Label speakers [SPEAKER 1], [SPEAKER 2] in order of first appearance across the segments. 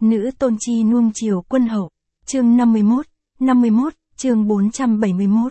[SPEAKER 1] Nữ tôn chi nuông chiều quân hậu. Chương 51, chương 471.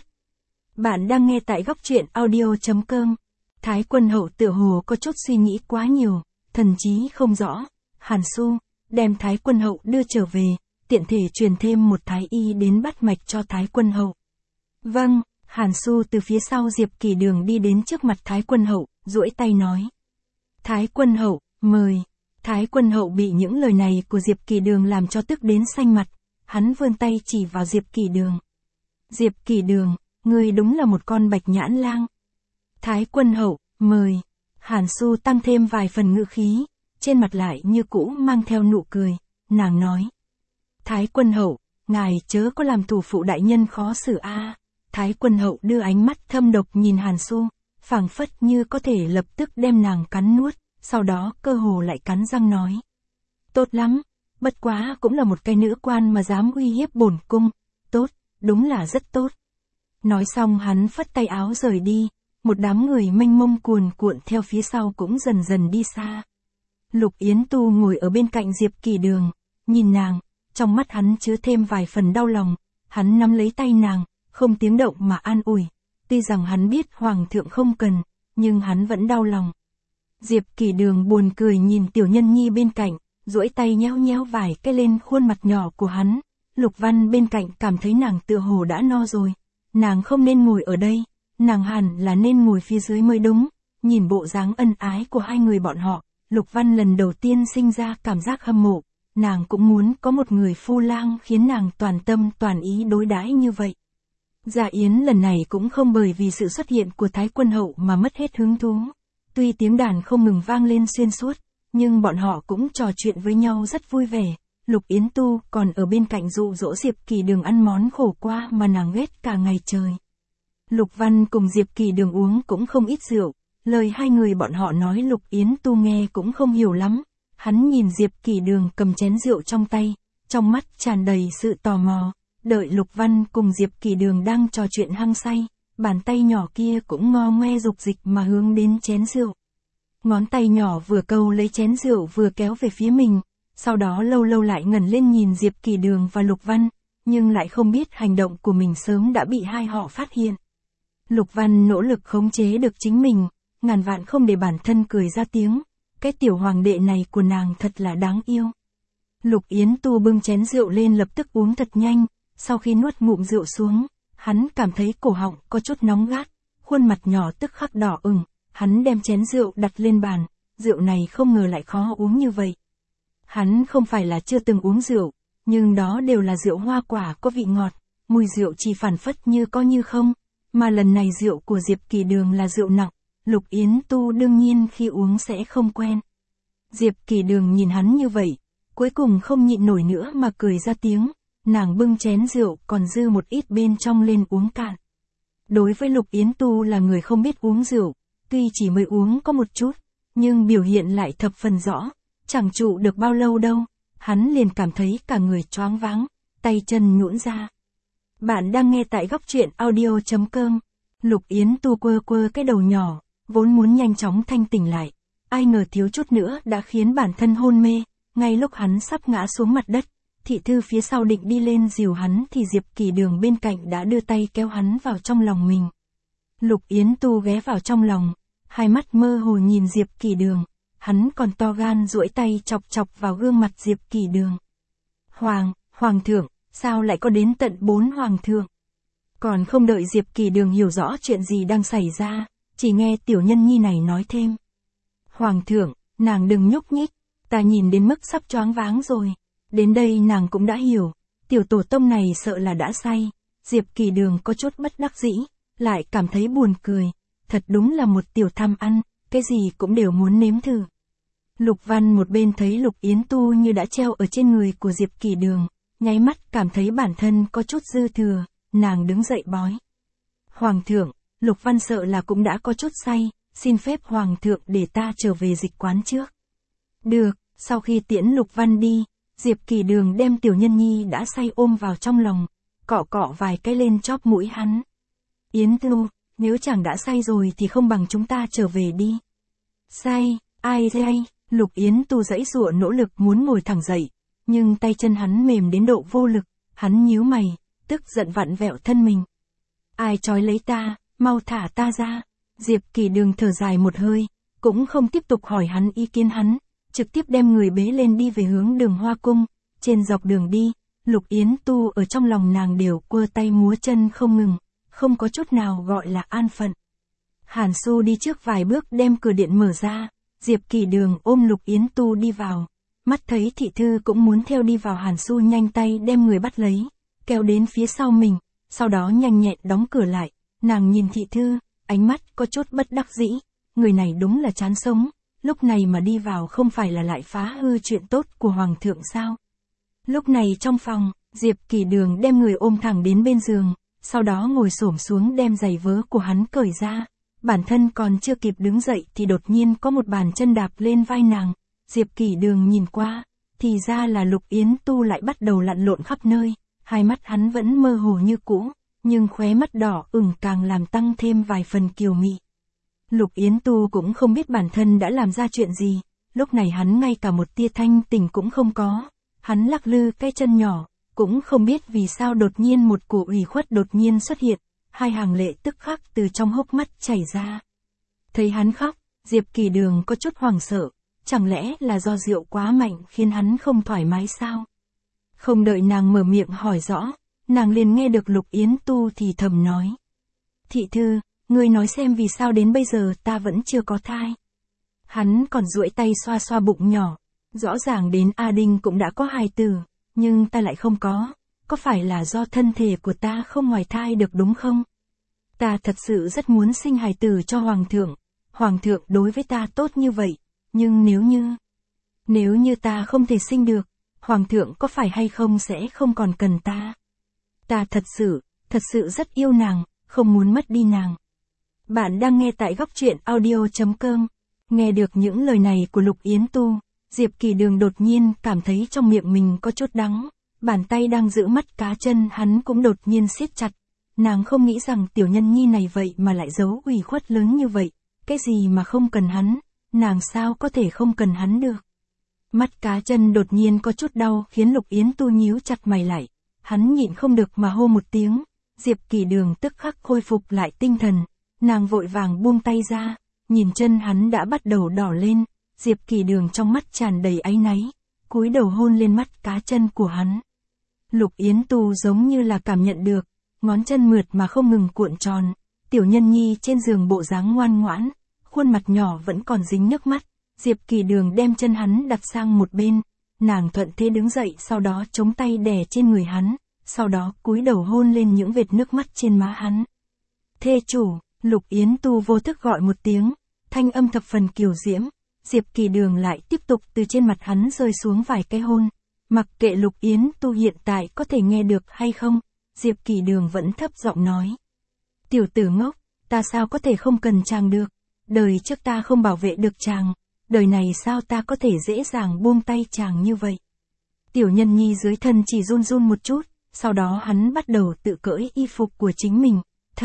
[SPEAKER 1] Bạn đang nghe tại góc truyện audio.com. Thái quân hậu tựa hồ có chút suy nghĩ quá nhiều, thần trí không rõ. Hàn Xu đem Thái quân hậu đưa trở về, tiện thể truyền thêm một thái y đến bắt mạch cho Thái quân hậu. Vâng, Hàn Xu từ phía sau Diệp Kỳ Đường đi đến trước mặt Thái quân hậu, duỗi tay nói. Thái quân hậu, mời. Thái quân hậu bị những lời này của Diệp Kỳ Đường làm cho tức đến xanh mặt, hắn vươn tay chỉ vào Diệp Kỳ Đường. Diệp Kỳ Đường, ngươi đúng là một con bạch nhãn lang. Thái quân hậu, mời. Hàn Xu tăng thêm vài phần ngữ khí, trên mặt lại như cũ mang theo nụ cười, nàng nói. Thái quân hậu, ngài chớ có làm thủ phụ đại nhân khó xử a. Thái quân hậu đưa ánh mắt thâm độc nhìn Hàn Xu, phảng phất như có thể lập tức đem nàng cắn nuốt, sau đó cơ hồ lại cắn răng nói. Tốt lắm, bất quá cũng là một cái nữ quan mà dám uy hiếp bổn cung, tốt, đúng là rất tốt. Nói xong hắn phất tay áo rời đi, một đám người mênh mông cuồn cuộn theo phía sau cũng dần dần đi xa. Lục Yến Tu ngồi ở bên cạnh Diệp Kỳ Đường, nhìn nàng, trong mắt hắn chứa thêm vài phần đau lòng, hắn nắm lấy tay nàng, không tiếng động mà an ủi, tuy rằng hắn biết hoàng thượng không cần, nhưng hắn vẫn đau lòng. Diệp Kỳ Đường buồn cười nhìn tiểu nhân nhi bên cạnh, duỗi tay nhéo nhéo vài cái lên khuôn mặt nhỏ của hắn. Lục Văn bên cạnh cảm thấy nàng tựa hồ đã no rồi, nàng không nên ngồi ở đây, nàng hẳn là nên ngồi phía dưới mới đúng. Nhìn bộ dáng ân ái của hai người bọn họ, Lục Văn lần đầu tiên sinh ra cảm giác hâm mộ, nàng cũng muốn có một người phu lang khiến nàng toàn tâm toàn ý đối đãi như vậy. Dạ yến lần này cũng không bởi vì sự xuất hiện của Thái quân hậu mà mất hết hứng thú. Tuy tiếng đàn không ngừng vang lên xuyên suốt, nhưng bọn họ cũng trò chuyện với nhau rất vui vẻ. Lục Yến Tu còn ở bên cạnh dụ dỗ Diệp Kỳ Đường ăn món khổ qua mà nàng ghét cả ngày trời. Lục Văn cùng Diệp Kỳ Đường uống cũng không ít rượu, lời hai người bọn họ nói Lục Yến Tu nghe cũng không hiểu lắm. Hắn nhìn Diệp Kỳ Đường cầm chén rượu trong tay, trong mắt tràn đầy sự tò mò. Đợi Lục Văn cùng Diệp Kỳ Đường đang trò chuyện hăng say, bàn tay nhỏ kia cũng ngo ngoe dục dịch mà hướng đến chén rượu. Ngón tay nhỏ vừa câu lấy chén rượu vừa kéo về phía mình, sau đó lâu lâu lại ngẩng lên nhìn Diệp Kỳ Đường và Lục Văn, nhưng lại không biết hành động của mình sớm đã bị hai họ phát hiện. Lục Văn nỗ lực khống chế được chính mình, ngàn vạn không để bản thân cười ra tiếng, cái tiểu hoàng đệ này của nàng thật là đáng yêu. Lục Yến Tu bưng chén rượu lên lập tức uống thật nhanh, sau khi nuốt ngụm rượu xuống, hắn cảm thấy cổ họng có chút nóng gắt, khuôn mặt nhỏ tức khắc đỏ ửng, hắn đem chén rượu đặt lên bàn, rượu này không ngờ lại khó uống như vậy. Hắn không phải là chưa từng uống rượu, nhưng đó đều là rượu hoa quả có vị ngọt, mùi rượu chỉ phản phất như có như không, mà lần này rượu của Diệp Kỳ Đường là rượu nặng, Lục Yến Tu đương nhiên khi uống sẽ không quen. Diệp Kỳ Đường nhìn hắn như vậy, cuối cùng không nhịn nổi nữa mà cười ra tiếng, nàng bưng chén rượu còn dư một ít bên trong lên uống cạn. Đối với Lục Yến Tu là người không biết uống rượu, tuy chỉ mới uống có một chút, nhưng biểu hiện lại thập phần rõ, chẳng trụ được bao lâu đâu, hắn liền cảm thấy cả người choáng váng, tay chân nhũn ra. Bạn đang nghe tại góc truyện audio.com. Lục Yến Tu quơ quơ cái đầu nhỏ, vốn muốn nhanh chóng thanh tỉnh lại, ai ngờ thiếu chút nữa đã khiến bản thân hôn mê, ngay lúc hắn sắp ngã xuống mặt đất. Thị thư phía sau định đi lên dìu hắn thì Diệp Kỳ Đường bên cạnh đã đưa tay kéo hắn vào trong lòng mình. Lục Yến Tu ghé vào trong lòng, hai mắt mơ hồ nhìn Diệp Kỳ Đường, hắn còn to gan duỗi tay chọc chọc vào gương mặt Diệp Kỳ Đường. Hoàng thượng, sao lại có đến tận 4 hoàng thượng? Còn không đợi Diệp Kỳ Đường hiểu rõ chuyện gì đang xảy ra, chỉ nghe tiểu nhân nhi này nói thêm. Hoàng thượng, nàng đừng nhúc nhích, ta nhìn đến mức sắp choáng váng rồi. Đến đây nàng cũng đã hiểu, tiểu tổ tông này sợ là đã say. Diệp Kỳ Đường có chút bất đắc dĩ, lại cảm thấy buồn cười, thật đúng là một tiểu tham ăn, cái gì cũng đều muốn nếm thử. Lục Văn một bên thấy Lục Yến Tu như đã treo ở trên người của Diệp Kỳ Đường, nháy mắt cảm thấy bản thân có chút dư thừa, nàng đứng dậy bói. Hoàng thượng, Lục Văn sợ là cũng đã có chút say, xin phép Hoàng thượng để ta trở về dịch quán trước. Được, sau khi tiễn Lục Văn đi, Diệp Kỳ Đường đem tiểu nhân nhi đã say ôm vào trong lòng, cọ cọ vài cái lên chóp mũi hắn. Yến Tu, nếu chàng đã say rồi thì không bằng chúng ta trở về đi. Say, ai đây? Lục Yến Tu giãy giụa nỗ lực muốn ngồi thẳng dậy, nhưng tay chân hắn mềm đến độ vô lực, hắn nhíu mày, tức giận vặn vẹo thân mình. Ai trói lấy ta, mau thả ta ra. Diệp Kỳ Đường thở dài một hơi, cũng không tiếp tục hỏi hắn ý kiến hắn, trực tiếp đem người bế lên đi về hướng Đường Hoa Cung. Trên dọc đường đi, Lục Yến Tu ở trong lòng nàng đều quơ tay múa chân không ngừng, không có chút nào gọi là an phận. Hàn Xu đi trước vài bước đem cửa điện mở ra, Diệp Kỳ Đường ôm Lục Yến Tu đi vào. Mắt thấy thị thư cũng muốn theo đi vào, Hàn Xu nhanh tay đem người bắt lấy, kéo đến phía sau mình, sau đó nhanh nhẹn đóng cửa lại. Nàng nhìn thị thư, ánh mắt có chút bất đắc dĩ, người này đúng là chán sống, lúc này mà đi vào không phải là lại phá hư chuyện tốt của Hoàng thượng sao. Lúc này trong phòng, Diệp Kỳ Đường đem người ôm thẳng đến bên giường, sau đó ngồi xổm xuống đem giày vớ của hắn cởi ra. Bản thân còn chưa kịp đứng dậy thì đột nhiên có một bàn chân đạp lên vai nàng. Diệp Kỳ Đường nhìn qua, thì ra là Lục Yến Tu lại bắt đầu lặn lộn khắp nơi, hai mắt hắn vẫn mơ hồ như cũ, nhưng khóe mắt đỏ ửng càng làm tăng thêm vài phần kiều mị. Lục Yến Tu cũng không biết bản thân đã làm ra chuyện gì, lúc này hắn ngay cả một tia thanh tỉnh cũng không có, hắn lắc lư cái chân nhỏ, cũng không biết vì sao đột nhiên một cổ ủy khuất đột nhiên xuất hiện, hai hàng lệ tức khắc từ trong hốc mắt chảy ra. Thấy hắn khóc, Diệp Kỳ Đường có chút hoảng sợ, chẳng lẽ là do rượu quá mạnh khiến hắn không thoải mái sao? Không đợi nàng mở miệng hỏi rõ, nàng liền nghe được Lục Yến Tu thì thầm nói. Thị thư, ngươi nói xem vì sao đến bây giờ ta vẫn chưa có thai. Hắn còn duỗi tay xoa xoa bụng nhỏ, rõ ràng đến A Đinh cũng đã có hài tử, nhưng ta lại không có phải là do thân thể của ta không hoài thai được đúng không? Ta thật sự rất muốn sinh hài tử cho Hoàng thượng đối với ta tốt như vậy, nhưng nếu như ta không thể sinh được, Hoàng thượng có phải hay không sẽ không còn cần ta. Ta thật sự rất yêu nàng, không muốn mất đi nàng. Bạn đang nghe tại góc truyện audio.com. Nghe được những lời này của Lục Yến Tu, Diệp Kỳ Đường đột nhiên cảm thấy trong miệng mình có chút đắng, bàn tay đang giữ mắt cá chân hắn cũng đột nhiên siết chặt. Nàng không nghĩ rằng tiểu nhân nhi này vậy mà lại giấu ủy khuất lớn như vậy, cái gì mà không cần hắn, nàng sao có thể không cần hắn được. Mắt cá chân đột nhiên có chút đau khiến Lục Yến Tu nhíu chặt mày lại, hắn nhịn không được mà hô một tiếng, Diệp Kỳ Đường tức khắc khôi phục lại tinh thần, nàng vội vàng buông tay ra, nhìn chân hắn đã bắt đầu đỏ lên, Diệp Kỳ Đường trong mắt tràn đầy áy náy, cúi đầu hôn lên mắt cá chân của hắn. Lục Yến Tu giống như là cảm nhận được, ngón chân mượt mà không ngừng cuộn tròn, tiểu nhân nhi trên giường bộ dáng ngoan ngoãn, khuôn mặt nhỏ vẫn còn dính nước mắt, Diệp Kỳ Đường đem chân hắn đặt sang một bên, nàng thuận thế đứng dậy sau đó chống tay đè trên người hắn, sau đó cúi đầu hôn lên những vệt nước mắt trên má hắn. Thê chủ, Lục Yến Tu vô thức gọi một tiếng, thanh âm thập phần kiều diễm, Diệp Kỳ Đường lại tiếp tục từ trên mặt hắn rơi xuống vài cái hôn, mặc kệ Lục Yến Tu hiện tại có thể nghe được hay không, Diệp Kỳ Đường vẫn thấp giọng nói. Tiểu tử ngốc, ta sao có thể không cần chàng được, đời trước ta không bảo vệ được chàng, đời này sao ta có thể dễ dàng buông tay chàng như vậy. Tiểu nhân nhi dưới thân chỉ run run một chút, sau đó hắn bắt đầu tự cởi y phục của chính mình,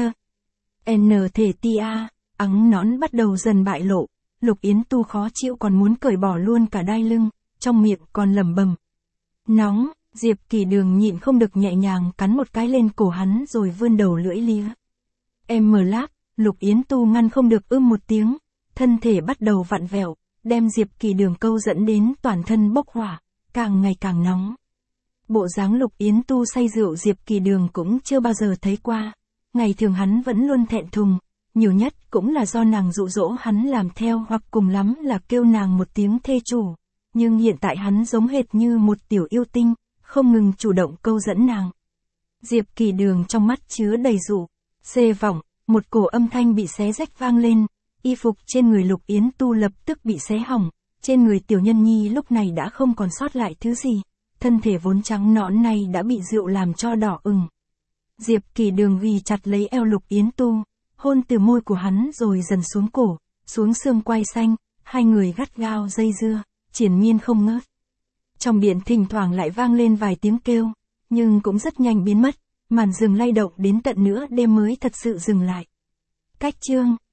[SPEAKER 1] ắng nõn bắt đầu dần bại lộ, Lục Yến Tu khó chịu còn muốn cởi bỏ luôn cả đai lưng, trong miệng còn lẩm bẩm. Nóng, Diệp Kỳ Đường nhịn không được nhẹ nhàng cắn một cái lên cổ hắn rồi vươn đầu lưỡi lia. Em mở láp, Lục Yến Tu ngăn không được một tiếng, thân thể bắt đầu vặn vẹo, đem Diệp Kỳ Đường câu dẫn đến toàn thân bốc hỏa, càng ngày càng nóng. Bộ dáng Lục Yến Tu say rượu Diệp Kỳ Đường cũng chưa bao giờ thấy qua, ngày thường hắn vẫn luôn thẹn thùng, nhiều nhất cũng là do nàng dụ dỗ hắn làm theo hoặc cùng lắm là kêu nàng một tiếng thê chủ, nhưng hiện tại hắn giống hệt như một tiểu yêu tinh, không ngừng chủ động câu dẫn nàng. Diệp Kỳ Đường trong mắt chứa đầy dụ, xê vọng, một cổ âm thanh bị xé rách vang lên, y phục trên người Lục Yến Tu lập tức bị xé hỏng, trên người tiểu nhân nhi lúc này đã không còn sót lại thứ gì, thân thể vốn trắng nõn này đã bị rượu làm cho đỏ ửng. Diệp Kỳ Đường ghi chặt lấy eo Lục Yến Tu, hôn từ môi của hắn rồi dần xuống cổ, xuống xương quai xanh, hai người gắt gao dây dưa, triền miên không ngớt. Trong điện thỉnh thoảng lại vang lên vài tiếng kêu, nhưng cũng rất nhanh biến mất, màn giường lay động đến tận nửa đêm mới thật sự dừng lại. Cách chương